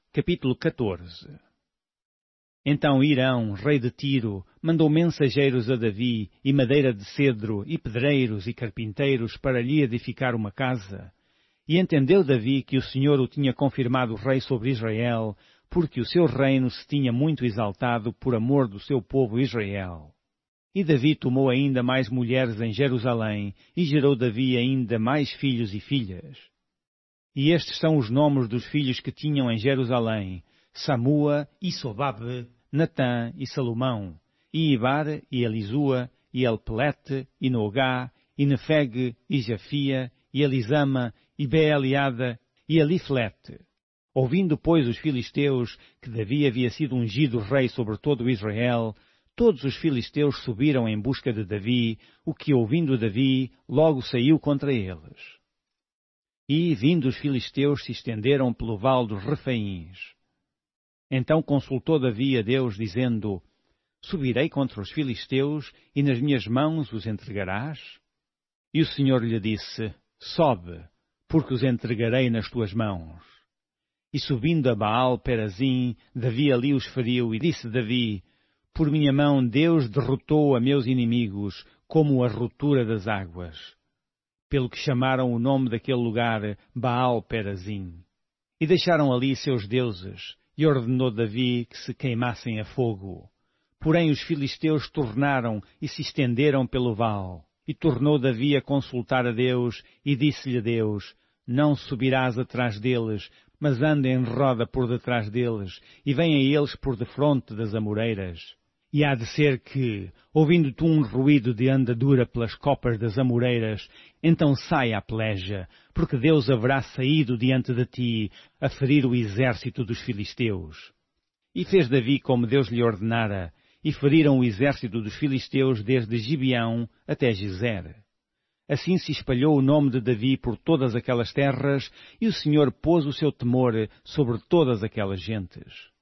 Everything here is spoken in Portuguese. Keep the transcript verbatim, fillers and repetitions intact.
Capítulo catorze. Então Irão, rei de Tiro, mandou mensageiros a Davi, e madeira de cedro, e pedreiros e carpinteiros para lhe edificar uma casa. E entendeu Davi que o Senhor o tinha confirmado rei sobre Israel, porque o seu reino se tinha muito exaltado por amor do seu povo Israel. E Davi tomou ainda mais mulheres em Jerusalém, e gerou Davi ainda mais filhos e filhas. E estes são os nomes dos filhos que tinham em Jerusalém: Samua, e Sobabe, Natã e Salomão, e Ibar, e Elisua, e Elpelete, e Nogá, e Nefeg, e Jafia, e Elisama, e Beeliada, e Eliflete. Ouvindo, pois, os filisteus que Davi havia sido ungido rei sobre todo o Israel, todos os filisteus subiram em busca de Davi, o que, ouvindo Davi, logo saiu contra eles. E, vindo os filisteus, se estenderam pelo vale dos Refaíns. Então consultou Davi a Deus, dizendo: Subirei contra os filisteus, e nas minhas mãos os entregarás? E o Senhor lhe disse: Sobe, porque os entregarei nas tuas mãos. E subindo a Baal Perazim, Davi ali os feriu, e disse Davi: Por minha mão Deus derrotou a meus inimigos, como a ruptura das águas. Pelo que chamaram o nome daquele lugar Baal Perazim. E deixaram ali seus deuses, e ordenou Davi que se queimassem a fogo. Porém os filisteus tornaram e se estenderam pelo vale. E tornou Davi a consultar a Deus, e disse-lhe Deus: Não subirás atrás deles, mas anda em roda por detrás deles, e vem a eles por defronte das amoreiras. E há de ser que, ouvindo tu um ruído de andadura pelas copas das amoreiras, então saia a peleja, porque Deus haverá saído diante de ti a ferir o exército dos filisteus. E fez Davi como Deus lhe ordenara, e feriram o exército dos filisteus desde Gibeão até Gezer. Assim se espalhou o nome de Davi por todas aquelas terras, e o Senhor pôs o seu temor sobre todas aquelas gentes.